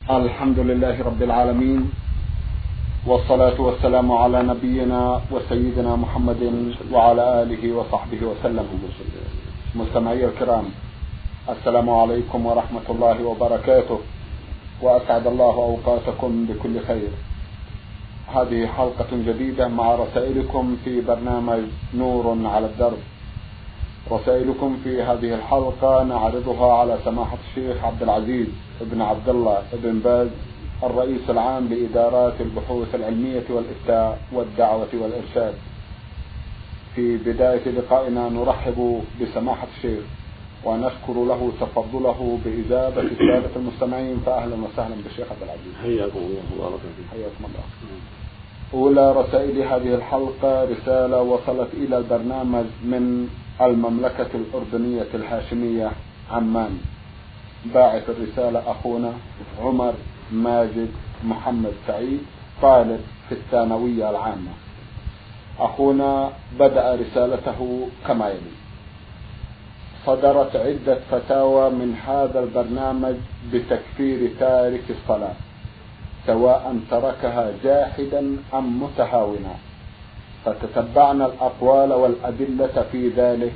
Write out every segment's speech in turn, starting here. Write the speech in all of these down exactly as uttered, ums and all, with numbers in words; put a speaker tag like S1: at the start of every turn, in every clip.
S1: الحمد لله رب العالمين، والصلاة والسلام على نبينا وسيدنا محمد وعلى آله وصحبه وسلم. مستمعي الكرام، السلام عليكم ورحمة الله وبركاته، وأسعد الله أوقاتكم بكل خير. هذه حلقة جديدة مع رسائلكم في برنامج نور على الدرب. رسائلكم في هذه الحلقة نعرضها على سماحة الشيخ عبد العزيز بن عبد الله بن باز، الرئيس العام لإدارات البحوث العلمية والإفتاء والدعوة والإرشاد. في بداية لقائنا نرحب بسماحة الشيخ ونشكر له تفضله بإجابة السادة المستمعين، فأهلا وسهلا بالشيخ عبد العزيز.
S2: حياكم الله وبارك فيكم.
S1: حياكم الله. أولى رسائل هذه الحلقة رسالة وصلت إلى البرنامج من المملكة الأردنية الهاشمية عمان. باعث الرسالة أخونا عمر ماجد محمد سعيد، طالب في الثانوية العامة. أخونا بدأ رسالته كما يلي: صدرت عدة فتاوى من هذا البرنامج بتكفير تارك الصلاة، سواء تركها جاحدا أم متهاونا، فتتبعنا الأقوال والأدلة في ذلك،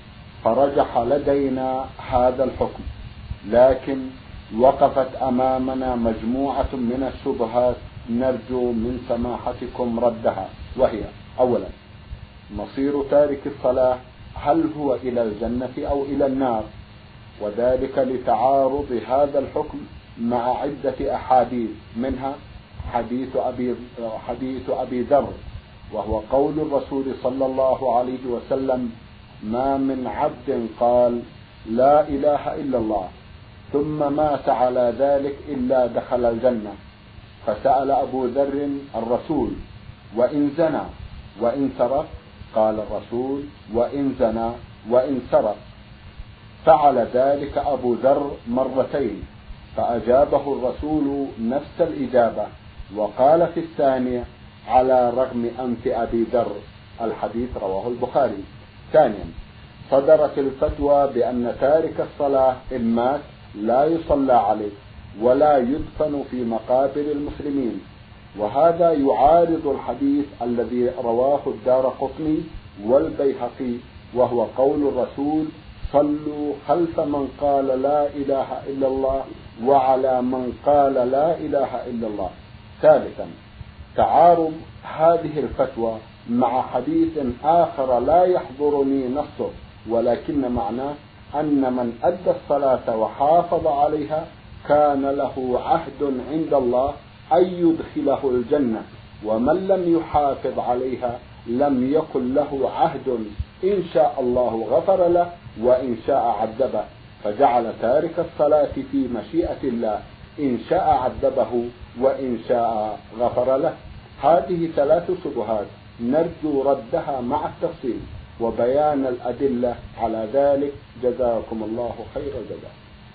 S1: فرجح لدينا هذا الحكم، لكن وقفت أمامنا مجموعة من الشبهات نرجو من سماحتكم ردها، وهي: أولا، مصير تارك الصلاة، هل هو إلى الجنة أو إلى النار؟ وذلك لتعارض هذا الحكم مع عدة أحاديث، منها حديث أبي, حديث أبي ذر، وهو قول الرسول صلى الله عليه وسلم: ما من عبد قال لا إله إلا الله ثم مات على ذلك إلا دخل الجنة. فسأل أبو ذر الرسول: وإن زنى وإن سرق؟ قال الرسول: وإن زنى وإن سرق. فعل ذلك أبو ذر مرتين، فأجابه الرسول نفس الإجابة، وقال في الثانية: على رغم أنف أبي ذر. الحديث رواه البخاري. ثانيا، صدرت الفتوى بأن تارك الصلاة إن مات لا يصلى عليه ولا يدفن في مقابر المسلمين، وهذا يعارض الحديث الذي رواه الدارقطني والبيهقي، وهو قول الرسول: صلوا خلف من قال لا إله إلا الله وعلى من قال لا إله إلا الله. ثالثا، تعارض هذه الفتوى مع حديث آخر لا يحضرني نصه، ولكن معناه أن من أدى الصلاة وحافظ عليها كان له عهد عند الله أن يدخله الجنة، ومن لم يحافظ عليها لم يكن له عهد، إن شاء الله غفر له وإن شاء عذبه، فجعل تارك الصلاة في مشيئة الله، إن شاء عذبه وإن شاء غفر له. هذه ثلاث شبهات نرجو ردها مع التفصيل وبيان الأدلة على ذلك، جزاكم الله خير الجزاء.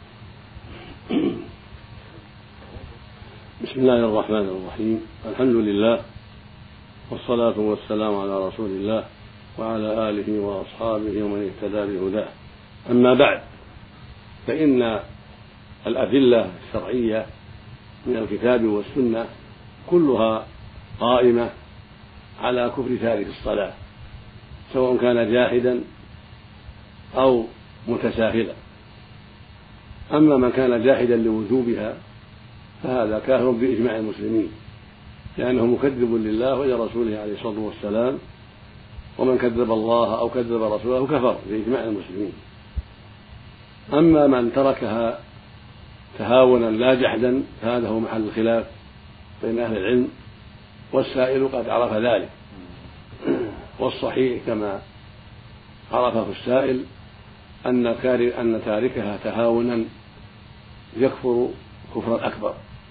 S2: بسم الله الرحمن الرحيم، الحمد لله والصلاة والسلام على رسول الله وعلى آله وأصحابه ومن اهتدى بهداه. أما بعد، فإن الأدلة الشرعية من الكتاب والسنة كلها قائمة على كفر تارك الصلاة، سواء كان جاحدا أو متساهلا. أما من كان جاحدا لوجوبها فهذا كافر بإجماع المسلمين، لأنه مكذب لله ولرسوله عليه الصلاة والسلام، ومن كذب الله أو كذب رسوله كفر بإجماع المسلمين. أما من تركها تهاونا لا جحدا فهذا هو محل الخلاف بين أهل العلم، والسائل قد عرف ذلك، والصحيح كما عرفه السائل أن تاركها تهاونا يكفر كفرا أكبر،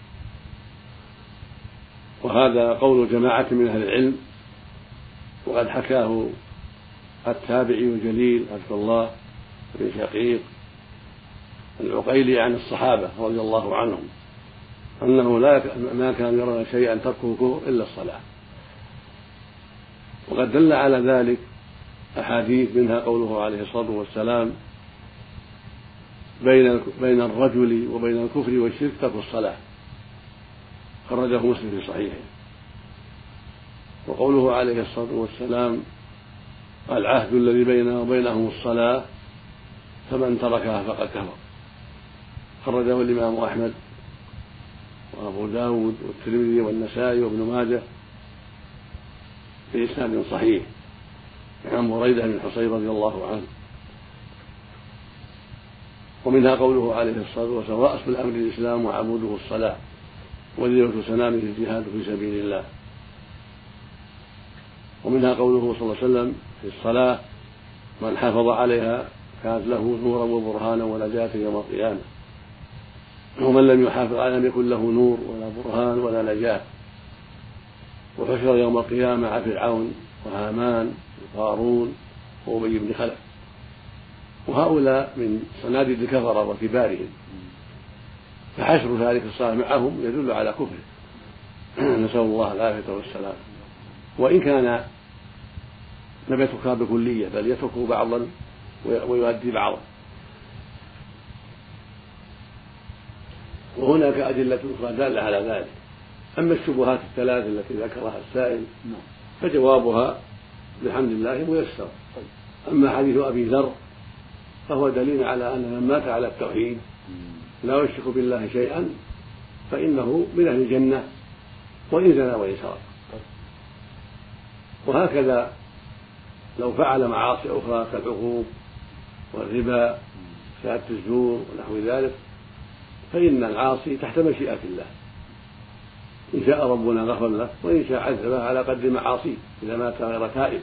S2: وهذا قول جماعة من أهل العلم، وقد حكاه التابعي الجليل عبد الله بن شقيق العقيلي عن الصحابة رضي الله عنهم أنه لا ما كان يرى شيئا تركه كفر إلا الصلاة. وقد دل على ذلك أحاديث، منها قوله عليه الصلاة والسلام: بين بين الرجل وبين الكفر والشرك ترك الصلاة، خرجه مسلم في صحيحه. وقوله عليه الصلاة والسلام العهد الذي بيننا وبينهم الصلاة فمن تركها فقد كفر، خرجه الإمام أحمد وأبو داود والترمذي والنسائي وابن ماجه بإسناد صحيح عن بريدة بن الحصيب رضي الله عنه. ومنها قوله عليه الصلاة والسلام رأس الأمر الإسلام وعموده الصلاة وذروة سنامه الجهاد في سبيل الله. ومنها قوله صلى الله عليه وسلم في الصلاة من حافظ عليها كانت له نورا وبرهانا ونجاة يوم القيامة، ومن لم يحافظ عليها لم يكن له نور ولا برهان ولا نجاة. وحشر يوم القيامة مع فرعون وهامان وقارون وأبي بن خلف، وهؤلاء من صناديد الكفرة وكبارهم، فحشر ذلك الصالح معهم يدل على كفره نسأل الله العافية والسلام. وإن كان لم يتركها بكلية بل يتركه بعضا ويؤدي بعضا. وهناك أدلة أخرى دالة على ذلك. أما الشبهات الثلاث التي ذكرها السائل فجوابها بحمد الله ميسر. أما حديث أبي ذر فهو دليل على أن من مات على التوحيد لا يشرك بالله شيئا فإنه من أهل الجنة وإن زنى وإن سرق. وهكذا لو فعل معاصي أخرى كالعقوق والربا شهادة الزور ونحو ذلك فإن العاصي تحت مشيئة الله، إن شاء ربنا غفر له وإن شاء عذبه على قدر معاصيه إذا مات غير تائب.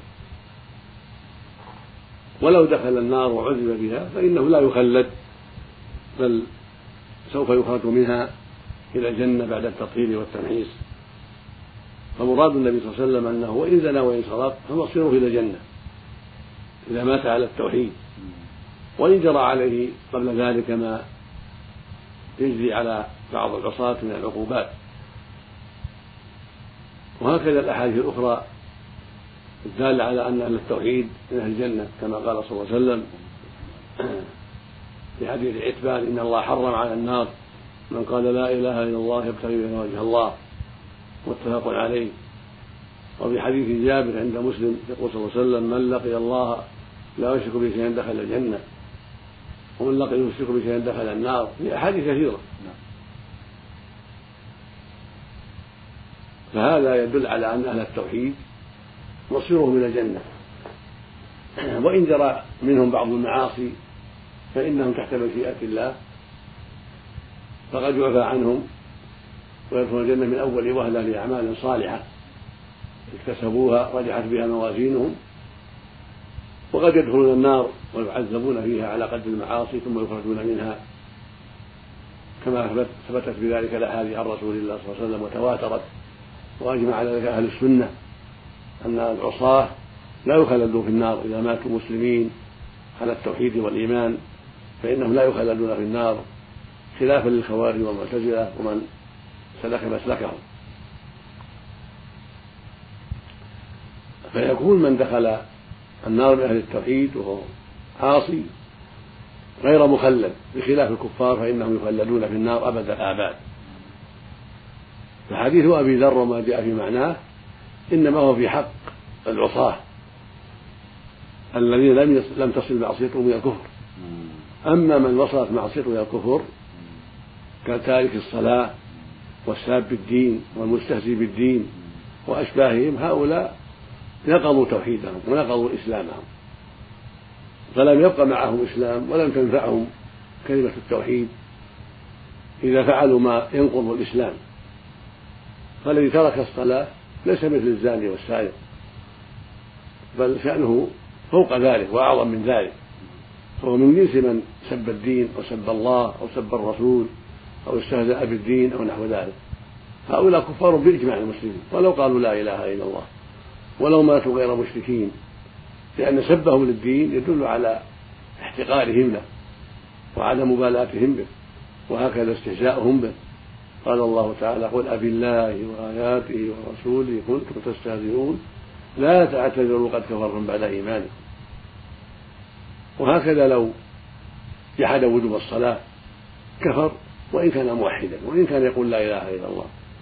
S2: ولو دخل النار وعذب بها فإنه لا يخلد بل سوف يخرج منها إلى الجنة بعد التطهير والتمحيص. فمراد النبي صلى الله عليه وسلم أنه وإن زنى وإن سرق فمصيره إلى الجنة إذا مات على التوحيد، وإن جرى عليه قبل ذلك ما يجري على بعض العصاة من العقوبات. وهكذا الأحاديث الأخرى الدالة على أن أهل التوحيد من أهل الجنة كما قال صلى الله عليه وسلم في حديث عتبان إن الله حرم على النار من قال لا إله إلا الله يبتغي بها وجه الله، متفق عليه. وفي حديث جابر عند مسلم يقول صلى الله عليه وسلم من لقي الله لا يشرك به شيئا دخل الجنة ومن لقي يشرك به شيئا دخل النار. في أحاديث كثيرة. فهذا يدل على أن أهل التوحيد مصيرهم إلى الجنة، وإن جرى منهم بعض المعاصي فإنهم تحت مشيئة الله فقد يعفى عنهم ويدخلون الجنة من أول وهلة لأعمال صالحة اكتسبوها رجحت بها موازينهم، وقد يدخلون النار ويعذبون فيها على قدر المعاصي ثم يخرجون منها كما ثبتت بذلك الأحاديث عن رسول الله صلى الله عليه وسلم وتواترت. وأجمع على ذلك أهل السنة أن العصاة لا يخلدون في النار إذا ماتوا مسلمين على التوحيد والإيمان فإنهم لا يخلدون في النار خلافا للخوارج والمعتزلة ومن سلك مسلكهم. فيكون من دخل النار من أهل التوحيد وهو عاصي غير مخلد بخلاف الكفار فإنهم يخلدون في النار أبد الآباد. فحديث أبي ذر وما جاء في معناه إنما هو في حق العصاة الذين لم لم تصل معصيتهم إلى الكفر. أما من وصلت معصيته إلى الكفر كتارك الصلاة والساب بالدين والمستهزئ بالدين وأشباههم هؤلاء نقضوا توحيدهم ونقضوا إسلامهم، فلم يبق معهم إسلام ولم تنفعهم كلمة التوحيد إذا فعلوا ما ينقض الإسلام. فالذي ترك الصلاة ليس مثل الزاني والسارق بل شأنه فوق ذلك وأعظم من ذلك، فهو من جنس من سب الدين أو سب الله أو سب الرسول أو استهزأ بالدين أو نحو ذلك. هؤلاء كفار بإجماع المسلمين ولو قالوا لا إله إلا الله ولو ماتوا غير مشركين، لأن سبهم للدين يدل على احتقارهم له وعلى مبالاتهم به، وهكذا استهزاؤهم به. قال الله تعالى قل أبالله وآياته ورسوله كنتم تستهزئون لا تعتذروا قد كفرتم بعد إيمانكم. وهكذا لو جحد وجوب الصلاة كفر وإن كان موحدا وإن كان يقول لا إله إلا الله،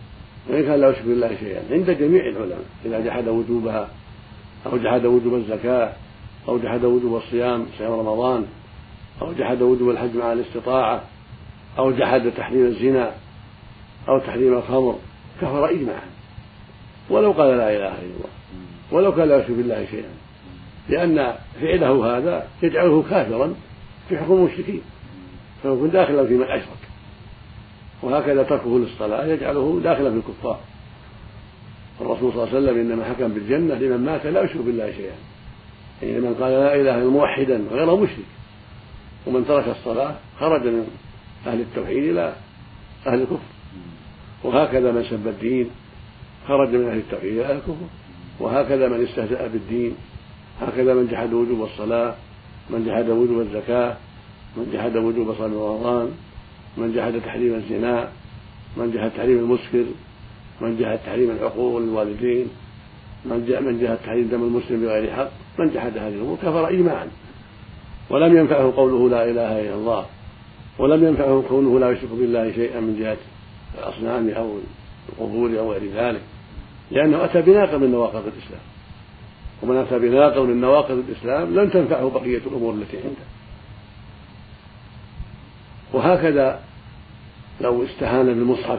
S2: وإن كان لا يشرك بالله شيئا عند جميع العلماء، إذا جحد وجوبها أو جحد وجوب الزكاة أو جحد وجوب الصيام صيام رمضان أو جحد وجوب الحج مع الاستطاعة أو جحد تحريم الزنا أو تحريم الخمر كفر إجماعا ولو قال لا إله إلا الله، ولو كان لا يشرك بالله شيئا، لأن فعله هذا يجعله كافرا في حكم المشركين فيكون داخلا في من أشرك، وهكذا تركه للصلاة يجعله داخلا في الكفار. الرسول صلى الله عليه وسلم إنما حكم بالجنة لمن مات لا يشرك بالله شيئا، يعني من قال لا إله إلا موحدا غير مشرك، ومن ترك الصلاة خرج من أهل التوحيد إلى أهل الكفر، وهكذا من سب الدين خرج من أهل التوحيد إلى أهل الكفر، وهكذا من استهزأ بالدين، هكذا من جحد وجوب الصلاة، من جحد وجوب الزكاة، من جحد وجوب صوم رمضان، من جحد تحريم الزنا، من جحد تحريم المسكر، من جحد تحريم العقوق للوالدين، من جحد تحريم دم المسلم بغير حق، من جحد هذه الأمور كفر إجماعا، ولم ينفعه قوله لا إله إلا الله، ولم ينفعه كونه لا يشرك بالله شيئا من جهة الأصنام أو القبور أو غير ذلك، لأنه أتى بناقض من نواقض الإسلام، ومن أتى بناقض من نواقض الإسلام لن تنفعه بقية الأمور التي عنده. وهكذا لو استهان بالمصحف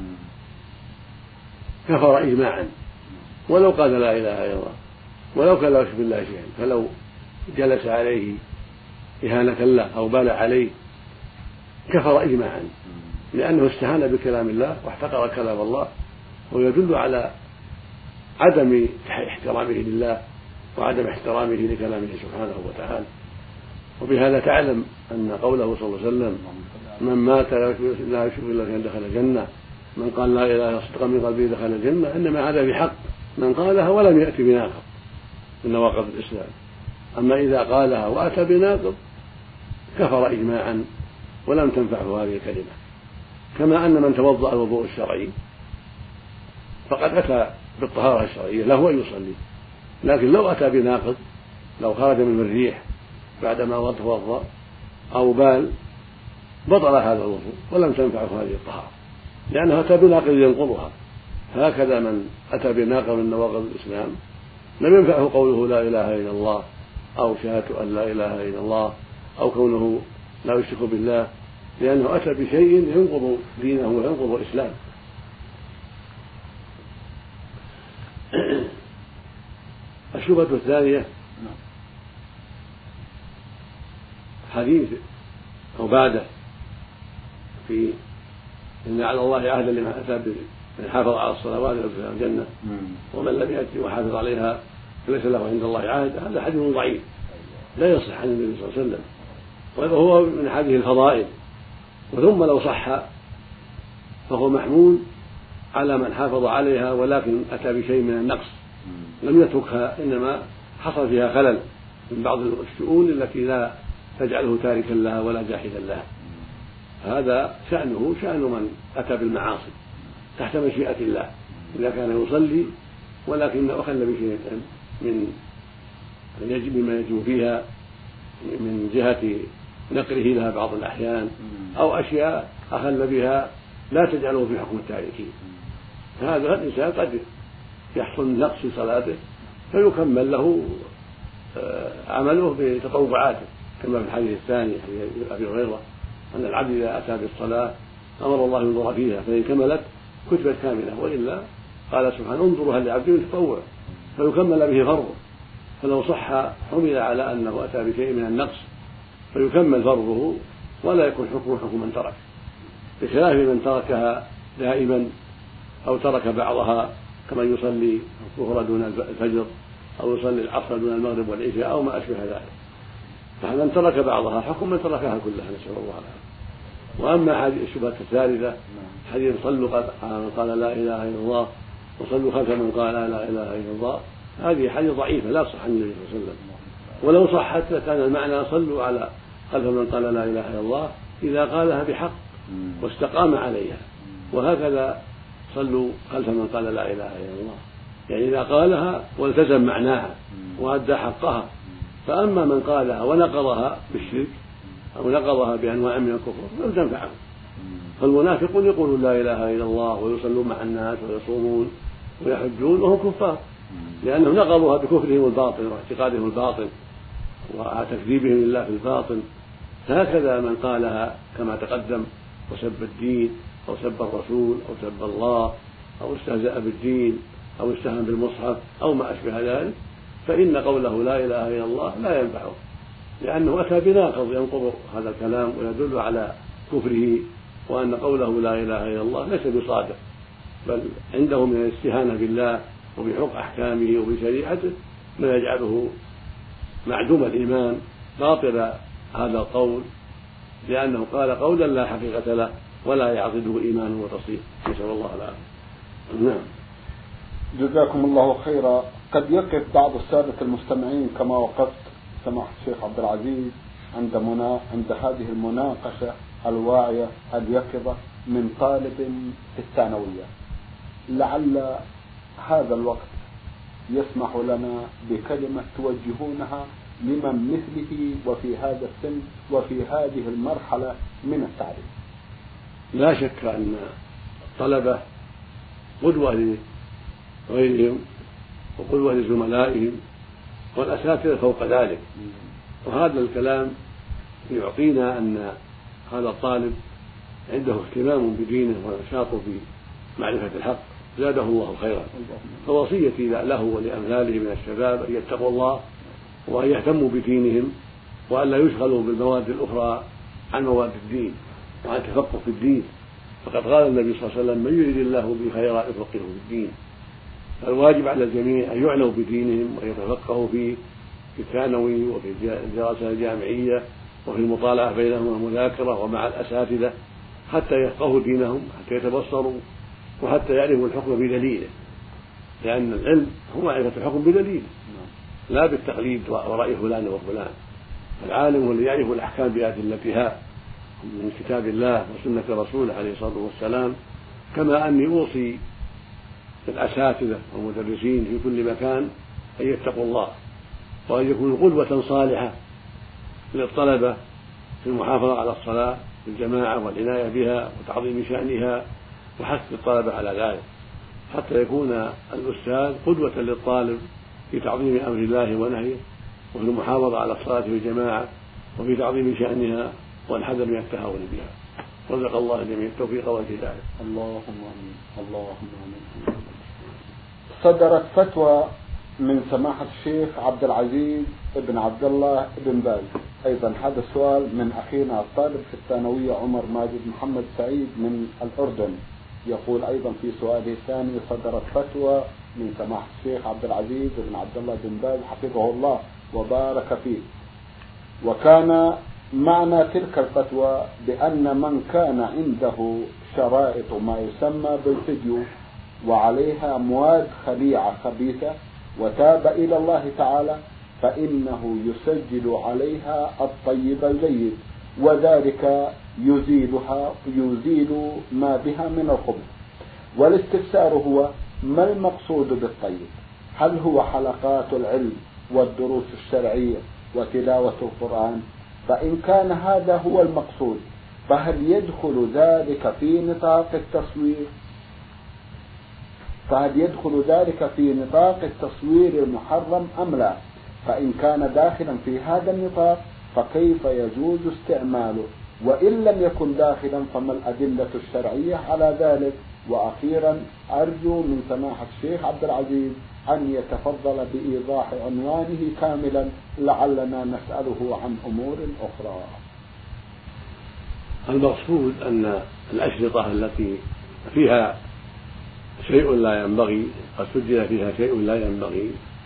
S2: كفر إجماعا ولو قال لا إله إلا الله، ولو كان لا يشرك بالله شيئا، فلو جلس عليه إهانة له أو بال عليه كفر إجماعا، لأنه استهان بكلام الله واحتقر كلام الله، ويدل على عدم احترامه لله وعدم احترامه لكلامه سبحانه وتعالى. وبهذا تعلم أن قوله صلى الله عليه وسلم من مات لا يشرك بالله شيئا دخل الجنة، من قال لا إله إلا الله صدقا من قلبه دخل الجنة، إنما هذا بحق من قالها ولم يأتي بناقض من نواقض الإسلام. أما إذا قالها وأتى بناقض كفر إجماعا ولم تنفعه هذه الكلمة. كما أن من توضأ الوضوء الشرعي فقد أتى بالطهارة الشرعية له أن يصلي، لكن لو أتى بناقض، لو خرج من الريح بعدما توضأ أو بال بطل هذا الوضوء ولم تنفعه هذه الطهارة، لأنه أتى بناقض ينقضها. هكذا من أتى بناقض من نواقض الإسلام لم ينفعه قوله لا إله إلا الله أو شهادة أن لا إله إلا الله أو كونه لا يشرك بالله، لأنه أتى بشيء ينقض دينه وينقض إسلامه. الشبهة الثانية حديث عبادة في إن على الله عهدا لمن أتى من حافظ على الصلوات يدخل الجنة، ومن لم يأتي وحافظ عليها فليس له عند الله عهد. هذا حديث ضعيف لا يصح عن النبي صلى الله عليه وسلم، وهو من هذه الفضائل. وثم لو صح فهو محمول على من حافظ عليها ولكن أتى بشيء من النقص لم يتركها، إنما حصل فيها خلل من بعض الشؤون التي لا تجعله تاركا لها ولا جاحدا لها. هذا شأنه شأن من أتى بالمعاصي تحت مشيئة الله، إذا كان يصلي ولكن أخل بشيء من يجب مما يجب فيها من جهة نقله لها بعض الأحيان أو أشياء أخل بها لا تجعله في حكم التاركين، فهذا الإنسان قد يحصل نقص في صلاته فيكمل له عمله بتطوعاته، كما في الحديث الثاني حديث أبي هريرة أن العبد إذا أتى بالصلاة أمر الله ينظر فيها فإن كملت كتبت كاملة، وإلا قال سبحانه انظروا هل لعبد من تطوع فيكمل به فرضه. فلو صح حمل على أنه أتى بشيء من النقص فيكمل فرضه ولا يكون حكمه حكم من ترك، بخلاف من تركها دائما أو ترك بعضها كما يصلي الظهر دون الفجر أو يصلي العصر دون المغرب والعشاء أو ما أشبه ذلك، فمن ترك بعضها حكم من تركها كلها، نسأل الله العافية. وأما هذه الشبهة الثالثة حديث صلوا قال لا إله إلا الله وصلوا خلف من قال لا إله إلا الله، هذه حديث ضعيفة لا تصح عن النبي صلى الله عليه وسلم، ولو صحت لكان المعنى صلوا على خلف من قال لا إله إلا الله إذا قالها بحق واستقام عليها، وهكذا صلوا خلف من قال لا إله إلا الله، يعني إذا قالها والتزم معناها وأدى حقها. فأما من قالها ونقضها بالشرك أو نقضها بأنواع من الكفر لم تنفعه، فالمنافقون يقولون لا إله إلا الله ويصلون مع الناس ويصومون ويحجون وهم كفار، لأنهم نقضوها بكفرهم الباطن واعتقادهم الباطن وتكذيبهم لله في الباطن. هكذا من قالها كما تقدم وسب الدين أو سب الرسول أو سب الله أو استهزأ بالدين أو استهان بالمصحف أو ما أشبه ذلك، فإن قوله لا إله إلا الله لا ينفعه، لأنه أتى بناقض ينقض هذا الكلام ويدل على كفره، وأن قوله لا إله إلا الله ليس بصادق، بل عنده من الاستهانة بالله وبحق أحكامه وبشريعته ما يجعله معدوم الإيمان باطل هذا القول، لأنه قال قولا لا حقيقة له ولا يعضده إيمان وتصديق، نسأل الله العافية. نعم.
S1: جزاكم الله خيرا. قد يقف بعض السادة المستمعين كما وقفت سماحة الشيخ عبد العزيز عند منا... عند هذه المناقشة الواعية اليقظة من طالب في الثانوية، لعل هذا الوقت يسمح لنا بكلمة توجهونها لمن مثله وفي هذا السن وفي هذه المرحلة من التعليم.
S2: لا شك أن الطلبة قدوة لغيرهم وقدوة لزملائهم والأساتذة فوق ذلك، وهذا الكلام يعطينا أن هذا الطالب عنده اهتمام بدينه ونشاط في معرفة الحق، زاده الله خيرا. فوصيتي له ولأمثاله من الشباب أن يتقوا الله وأن يهتموا بدينهم وأن لا يشغلوا بالمواد الأخرى عن مواد الدين وعن تفقه في الدين، فقد قال النبي صلى الله عليه وسلم من يريد الله به خيرا يفقهه في الدين. فالواجب على الجميع أن يعنوا بدينهم وأن يتفقهوا فيه في الثانوي وفي الدراسة الجامعية وفي المطالعة بينهم والمذاكرة ومع الأساتذة حتى يفقهوا دينهم، حتى يتبصروا وحتى يعرفوا الحكم بدليله، لأن العلم هو معرفة الحكم بدليله لا بالتقليد ورأي فلان وفلان. العالم هو الذي يعرف الأحكام بأدلتها من كتاب الله وسنة رسوله عليه الصلاة والسلام. كما أني أوصي الأساتذة والمدرسين في كل مكان أن يتقوا الله وأن يكونوا قدوة صالحة للطلبة في المحافظة على الصلاة بالجماعة والعناية بها وتعظيم شأنها وحث الطلبة على ذلك، حتى يكون الأستاذ قدوة للطالب في تعظيم أمر الله ونهيه وفي المحافظة على الصلاة بالجماعة وفي تعظيم شأنها والحذر من التهاون بها. رزق الله الجميع التوفيق والهداية.
S1: اللهم آمين. اللهم آمين. صدرت فتوى من سماحة الشيخ عبد العزيز ابن عبد الله ابن باز. أيضا هذا السؤال من أخينا الطالب في الثانوية عمر ماجد محمد سعيد من الأردن، يقول أيضا في سؤاله الثاني صدرت فتوى من سماحة الشيخ عبد العزيز ابن عبد الله بن باز حفظه الله وبارك فيه، وكان معنى تلك الفتوى بأن من كان عنده شرائط ما يسمى بالفيديو وعليها مواد خليعة خبيثة وتاب إلى الله تعالى فإنه يسجل عليها الطيب الجيد، وذلك يزيلها يزيل ما بها من الخبث. والاستفسار هو ما المقصود بالطيب؟ هل هو حلقات العلم والدروس الشرعية وتلاوة القرآن؟ فإن كان هذا هو المقصود فهل يدخل ذلك في نطاق التصوير فهل يدخل ذلك في نطاق التصوير المحرم أم لا؟ فإن كان داخلا في هذا النطاق فكيف يجوز استعماله؟ وإن لم يكن داخلا فما الأدلة الشرعية على ذلك؟ وأخيرا أرجو من سماحة الشيخ عبد العزيز أن يتفضل بإيضاح عنوانه كاملا لعلنا نسأله عن أمور أخرى.
S2: المقصود أن الأشرطة التي فيها شيء لا ينبغي قد سجل فيها شيء لا ينبغي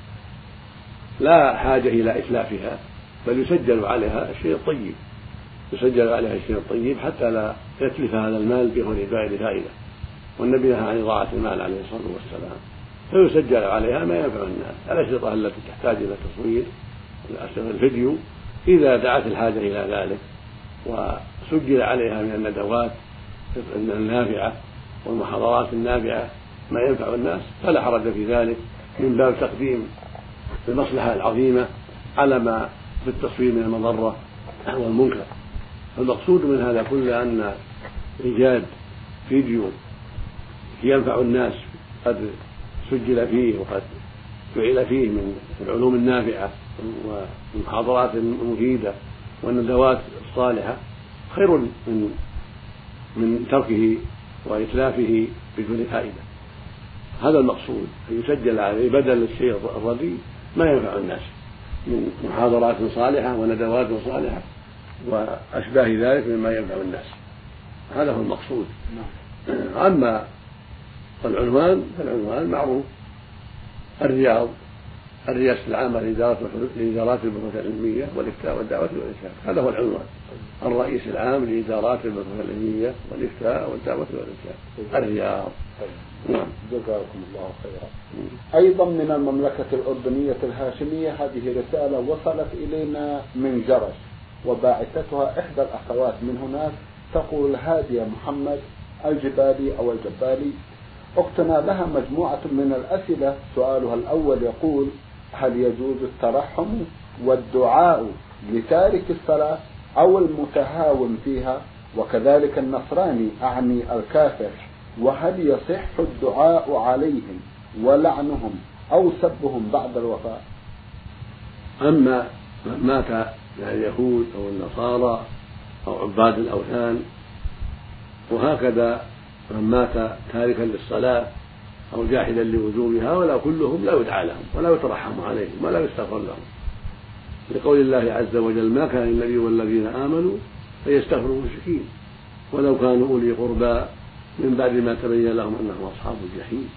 S2: لا حاجة إلى إتلافها، بل يسجل عليها الشيء الطيب يسجل عليها الشيء الطيب حتى لا يتلف هذا المال بغير فائدة، والنبي نهى عن إضاعة المال عليه الصلاة والسلام، فيسجل عليها ما ينفع الناس. الأشرطة التي تحتاج إلى تصوير الفيديو إذا دعت الحاجة إلى ذلك وسجل عليها من الندوات النافعة والمحاضرات النافعة ما ينفع الناس فلا حرج في ذلك، من باب تقديم المصلحة العظيمة على ما في التصوير من المضرة والمنكر. المقصود من هذا كله أن إيجاد فيديو ينفع الناس قد سجل فيه وقد فعل فيه من العلوم النافعة والمحاضرات المفيدة والندوات الصالحة خير من من تركه وإتلافه بدون فائدة. هذا المقصود، أن يسجل عليه بدل الشيء الرديء ما ينفع الناس من محاضرات صالحة وندوات صالحة وأشباه ذلك مما ينفع الناس. هذا هو المقصود. أما العنوان فالعنوان معروف: الرياض، الرئاسة العامة لإدارات البحوث العلمية والإفتاء والدعوة والإرشاد. هذا هو العنوان: الرئيس العام لإدارات البحوث العلمية والإفتاء والدعوة والإرشاد، الرياض.
S1: نعم، جزاكم الله خيرا. أيضا من المملكة الأردنية الهاشمية هذه رسالة وصلت إلينا من جرش، وباعثتها إحدى الأخوات من هناك، تقول: هادية محمد الجبالي أو الجبالي، اقتنى لها مجموعة من الأسئلة. سؤالها الأول يقول: هل يجوز الترحم والدعاء لتارك الصلاة أو المتهاون فيها، وكذلك النصراني أعني الكافر، وهل يصح الدعاء عليهم ولعنهم أو سبهم بعد الوفاة؟
S2: أما من مات من اليهود أو النصارى أو عباد الأوثان، وهكذا من مات تاركا للصلاة أو جاحدا لوجوبها، ولا كلهم لا يدعى لهم ولا يترحم عليهم ولا يستغفر لهم، لقول الله عز وجل: ما كان النبي والذين آمنوا فيستغفروا المشركين ولو كانوا أولي قربى من بعد ما تبين لهم أنهم أصحاب الجحيم.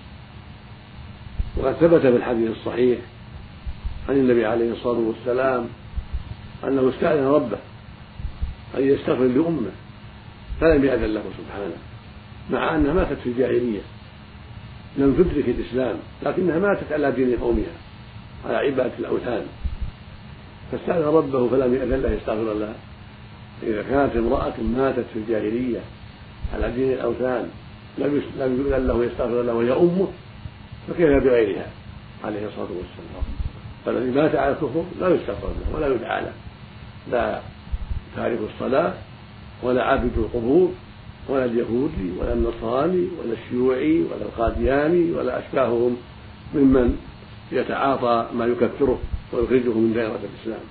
S2: وقد ثبت في الحديث الصحيح عن النبي عليه الصلاة والسلام أنه استأذن ربه أن يستغفر لأمه فلم يأذن له سبحانه، مع أنها ماتت في الجاهلية لم تدرك الإسلام، لكنها ماتت على دين قومها على عبادة الأوثان، فاستأذن ربه فلم يأذن له يستغفر لها. إذا كانت امرأة ماتت في الجاهلية على دين الأوثان لم يؤذن له يستغفر لها وهي أمه، فكيف بغيرها عليه الصلاة والسلام؟ فالذي مات على الكفر لا يستغفر له ولا يدعى له، لا تارك الصلاة ولا عابد القبور ولا اليهودي ولا النصراني ولا الشيوعي ولا القادياني ولا أشباههم ممن يتعاطى ما يكفره ويخرجه من دائرة الإسلام.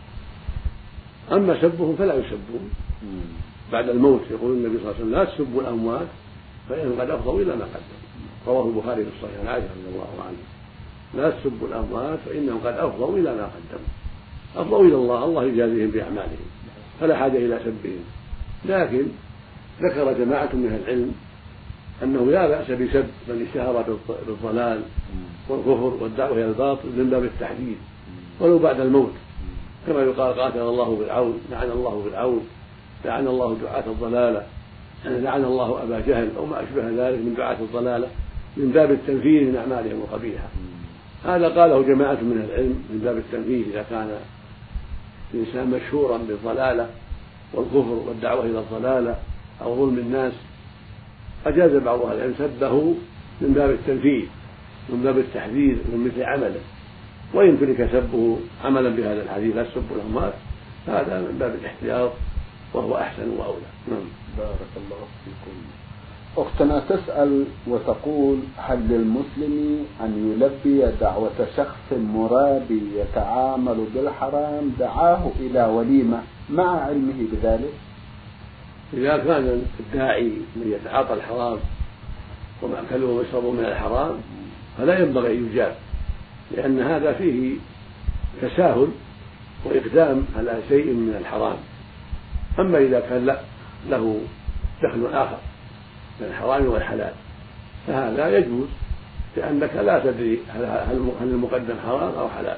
S2: أما سبهم فلا يسبون بعد الموت. يقول النبي صلى الله عليه وسلم: لا تسبوا الأموات فإنهم قد أفضوا إلى ما قدموا. رواه البخاري في الصحيح عن عائشة رضي الله عنها: لا تسبوا الأموات فإنهم قد أفضوا إلى ما قدموا. أفضوا إلى الله، الله يجازيهم بأعمالهم، فلا حاجة إلى سبهم. لكن ذكر جماعة من العلم أنه لا بأس بسب من اشتهر بالضلال والكفر والدعوة إلى الباطل من باب التحديد ولو بعد الموت، كما يقال: قاتل الله فرعون، لعن الله فرعون، لعن الله دعاة الضلالة، لعن الله أبا جهل، أو ما أشبه ذلك من دعاة الضلالة، من باب التنفير من أعمالهم القبيحة. هذا قاله جماعة من العلم من باب التنفير، إذا كان الإنسان مشهورا بالضلالة والكفر والدعوة إلى الضلالة أو ظلم الناس، أجاز بعض أهل العلم سبه من باب التنفير، من باب التحذير من مثل عمله. وإن ترك سبه عملا بهذا الحديث: لا تسبوا الأموات، هذا من باب الاحتياط وهو أحسن وأولى. نعم.
S1: بارك الله فيكم. أختنا تسأل وتقول: هل للمسلم أن يلبي دعوة شخص مرابي يتعامل بالحرام دعاه إلى وليمة مع علمه بذلك؟
S2: إذا كان الداعي من يتعاطى الحرام ومأكله ومشربه من الحرام فلا ينبغي أن يجاب، لأن هذا فيه تساهل وإقدام على شيء من الحرام. أما إذا كان لا له دخل آخر من الحرام والحلال فهذا يجوز، لأنك لا تدري هل المقدم حرام أو حلال.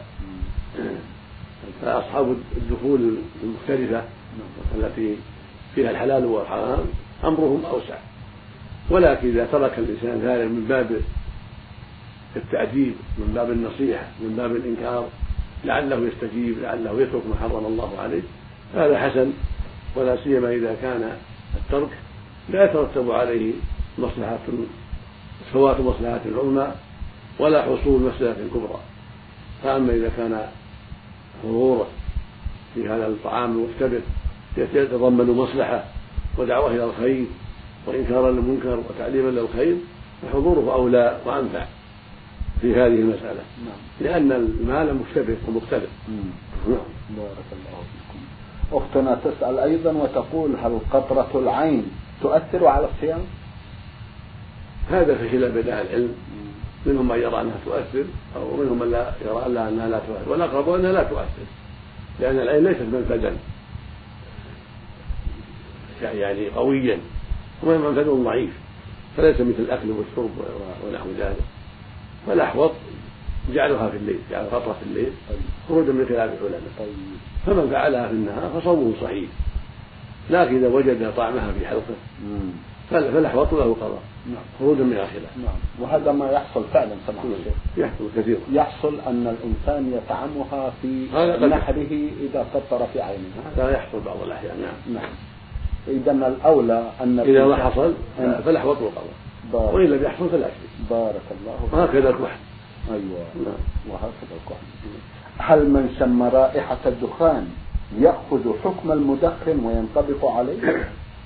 S2: فأصحاب الدخول المختلفة التي فيها الحلال والحرام أمرهم أوسع، ولكن إذا ترك الإنسان ذلك من باب التأديب، من باب النصيحة، من باب الإنكار، لعله يستجيب، لعله يترك ما حرم الله عليه، هذا حسن. ولا سيما إذا كان الترك لا يترتب عليه مصلحة فوات مصلحة العظمى ولا حصول مصلحة كبرى. فأما إذا كان حضوره في هذا الطعام المختبر يتضمن مصلحة ودعوة إلى الخير وإنكارا للمنكر وتعليما للخير فحضوره أولى وأنفع في هذه المسألة. لأن المال مشتبه ومختلف.
S1: بارك الله فيكم. أختنا تسأل أيضا وتقول: هل قطرة العين تؤثر على الصيام؟
S2: هذا في خلاف بين أهل العلم، منهم من يرى أنها تؤثر أو منهم من لا يرى أنها لا تؤثر، والأقرب أنها لا تؤثر، لأن العين ليست منفذا يعني قويا، هو منفذ ضعيف، فليس مثل الأكل والشرب ونحو ذلك. فالأحوط جعلها في الليل، جعل قطرة في الليل خروجا من خلاف العلماء. فمن فعلها في النهار فصومه صحيح، لكن إذا وجد طعمها في حلقه فالأحوط له قضاء خروجا من الخلاف.
S1: نعم. وهذا ما يحصل فعلا سماحة الشيخ،
S2: يحصل كثيرا،
S1: يحصل أن الإنسان يطعمها في نحره إذا قطر في عينه.
S2: هذا يحصل بعض الأحيان. نعم.
S1: نعم. إذا الأولى أن
S2: إذا ما حصل فالأحوط له قضاء، وإن لم يحصل فلا شيء.
S1: بارك الله.
S2: وهكذا الكحل.
S1: أيوة. نعم. وهكذا الكحل. هل من شم رائحة الدخان يأخذ حكم المدخن وينطبق عليه؟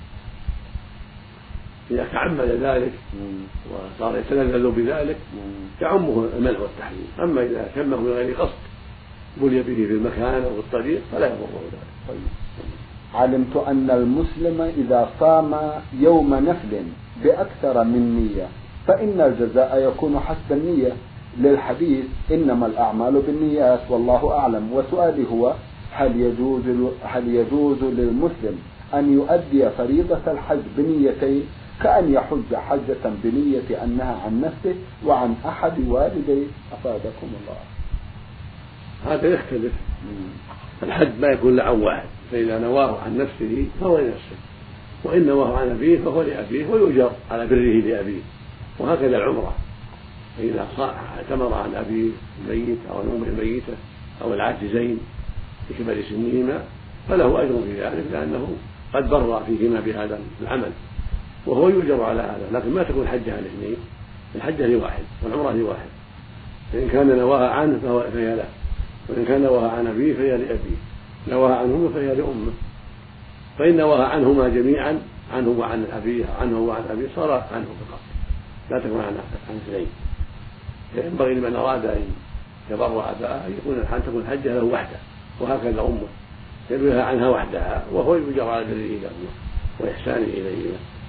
S2: إذا تعمد ذلك وصار يتلذذ بذلك يعمه المنع والتحريم. أما إذا شمه من غير قصد بلي به في المكان أو الطريق فلا يضره ذلك.
S1: طيب. علمت أن المسلم إذا صام يوم نفل بأكثر من نية فإن الجزاء يكون حسب النية، للحديث إنما الأعمال بالنيات والله أعلم. وسؤالي هو: هل يجوز هل يجوز للمسلم أن يؤدي فريضة الحج بنيتين، كأن يحج حجة بنية أنها عن نفسه وعن أحد والديه؟ أفادكم الله.
S2: هذا يختلف. الحج ما يكون لعن واحد، فإذا نواه عن نفسه فهو لنفسه، وإن نواه عن أبيه فهو لأبيه ويؤجر على بره لأبيه. وهكذا العمرة، فإذا اعتمر عن أبيه الميت أو عن أمه الميتة أو العاجزين بكبر سنهما فله أجر في ذلك، لأنه قد بر فيهما بهذا العمل وهو يؤجر على هذا. لكن ما تكون حجة الاثنين، الحجة لواحد والعمرة لواحد، فإن كان نواها عنه فهي له، وإن كان نواها عن أبيه فهي لأبيه، نواها عنهما فهي لأمه. فإن نواها عنهما جميعا، عنه وعن أبيه عنه وعن أبيه، صار عنه فقط، لا تكون عن اثنين. ينبغي لمن أراد أن يبر أباه يكون أن تكون الحجة له وحده، وهكذا أمه يرويها عنها وحدها وهو يؤجر على بره له وإحسانه إليه.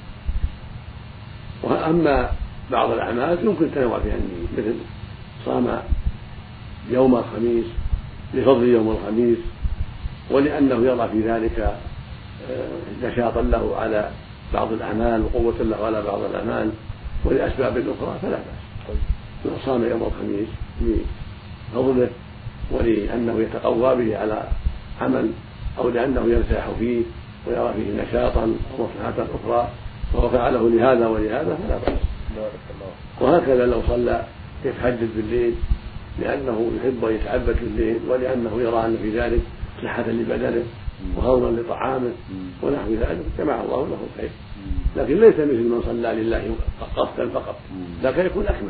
S2: وأما بعض الأعمال يمكن التنوع فيها النية، مثل صام يوم الخميس لفضل يوم الخميس ولأنه يرى في ذلك نشاطا له على بعض الأعمال وقوة له على بعض الأعمال ولأسباب أخرى فلا بأس. لو صام يوم الخميس لفضله ولأنه يتقوى به على عمل أو لأنه يرتاح فيه ويرى فيه نشاطا أو مصلحة أخرى وهو فعله لهذا ولهذا فلا بأس. وهكذا لو صلى يتحدث بالليل لأنه يحب أن يتعبد بالليل ولأنه يرى أن في ذلك صحة لبدنه وهضما لطعامه ونحو ذلك جمع الله له الخير، لكن ليس مثل من صلى لله قصدا فقط، لكن يكون أكمل.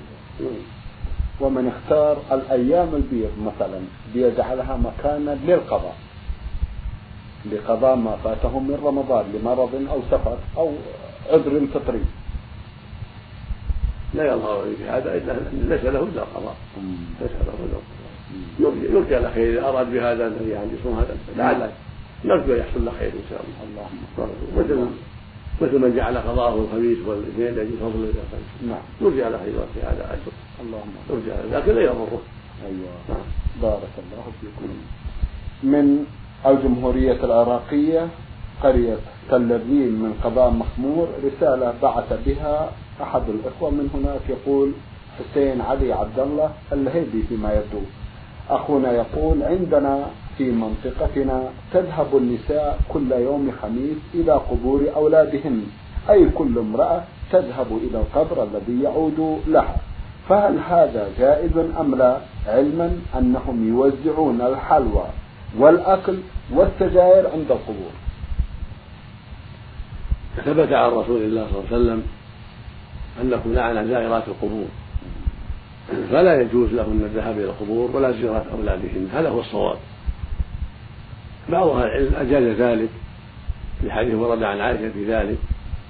S1: ومن اختار الأيام البيض مثلا ليجعلها مكانا للقضاء، لقضاء ما فاته من رمضان لمرض أو سفر أو عذر فطري،
S2: لا يظهر في هذا إلا ليس له إلا القضاء، ليس له إلا القضاء. يرجى له خير إذا أراد بهذا الذي يعني يصوم هذا لعل نرجو يحصل له خير إن شاء الله. مثل مثل من جعل قضاءه الخميس والاثنين الذي فضل الخميس.
S1: نعم.
S2: يرجى له خير في هذا أجر.
S1: اللهم
S2: يرجى له، لكن لا يضره.
S1: أيوة. نعم. بارك الله فيكم. من الجمهورية العراقية قرية تل الريم من قضاء مخمور رسالة بعث بها أحد الإخوة من هناك، يقول: حسين علي عبد الله الهيبي فيما يبدو. أخونا يقول: عندنا في منطقتنا تذهب النساء كل يوم خميس إلى قبور أولادهن، أي كل امرأة تذهب إلى القبر الذي يعود لها، فهل هذا جائز أم لا، علما أنهم يوزعون الحلوى والأكل والسجائر عند القبور؟
S2: ثبت عن رسول الله صلى الله عليه وسلم أنه لعن زائرات القبور، فلا يجوز لهن الذهاب إلى القبور ولا زيارة أولادهن، هذا هو الصواب. بعض أهل العلم أجاز ذلك، في حديث ورد عن عائشة في ذلك،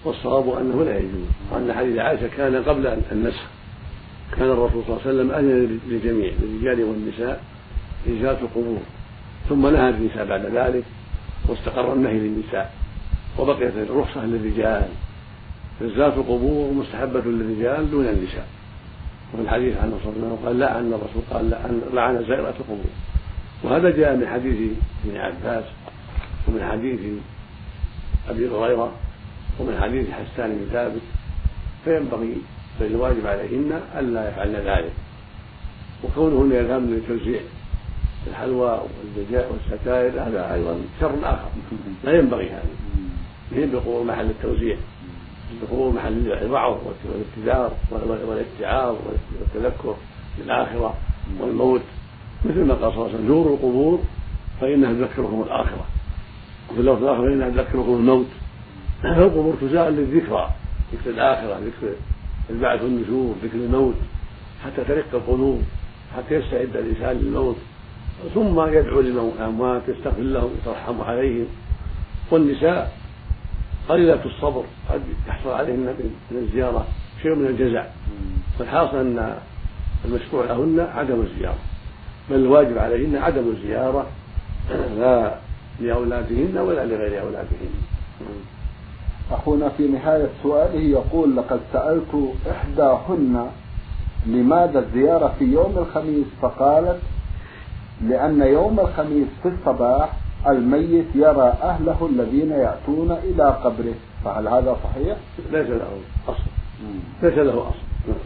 S2: والصواب أنه لا يجوز، وأن حديث عائشة كان قبل النسخ، كان الرسول صلى الله عليه وسلم أذن للجميع للرجال والنساء إزالة القبور، ثم نهى النساء بعد ذلك واستقر النهي للنساء، وبقيت الرخصة للرجال. إزالة القبور مستحبة للرجال دون النساء. وفي الحديث عنه صلى الله عليه وسلم قال لعن الرسول قال لعن زائرة القبور، وهذا جاء من حديث ابن عباس ومن حديث أبي هريرة ومن حديث حسان بن ثابت، فينبغي فالواجب عليهن ألا يفعلن ذلك. وكونهن يذهبن لتوزيع الحلوى والستائر هذا أيضا شر آخر، لا ينبغي هذا. هي بقبور محل التوزيع، بقبور محل الوعظ والابتذار والاتعاظ والتذكر بالآخرة والموت، مثل ما قال صلى الله عليه وسلم زوروا القبور فإنها تذكركم الآخرة، وفي اللفظ الآخر فإنها تذكركم الموت. فالقبور تزال للذكرى، ذكر الآخرة، ذكر البعث والنشور، ذكر الموت، حتى ترق القلوب، حتى يستعد الإنسان للموت، ثم يدعو للأموات يستغفر لهم يترحم عليهم. والنساء قليلة الصبر، قد يحصل عليهن من الزيارة شيء من الجزع، فالحاصل أن المشروع لهن عدم الزيارة، بل الواجب عليهن عدم الزيارة لا لأولادهن ولا لغير أولادهن.
S1: أخونا في نهاية سؤاله يقول: لقد سألت إحداهن لماذا الزيارة في يوم الخميس، فقالت لأن يوم الخميس في الصباح الميت يرى أهله الذين يأتون إلى قبره، فهل هذا صحيح؟
S2: ليس له أصل، ليس له أصل.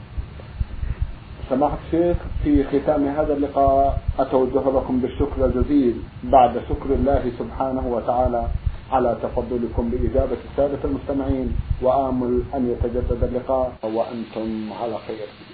S1: سماحة الشيخ، في ختام هذا اللقاء أتوجه لكم بالشكر الجزيل بعد شكر الله سبحانه وتعالى على تفضلكم بإجابة السادة المستمعين، وآمل أن يتجدد اللقاء وأنتم على خير.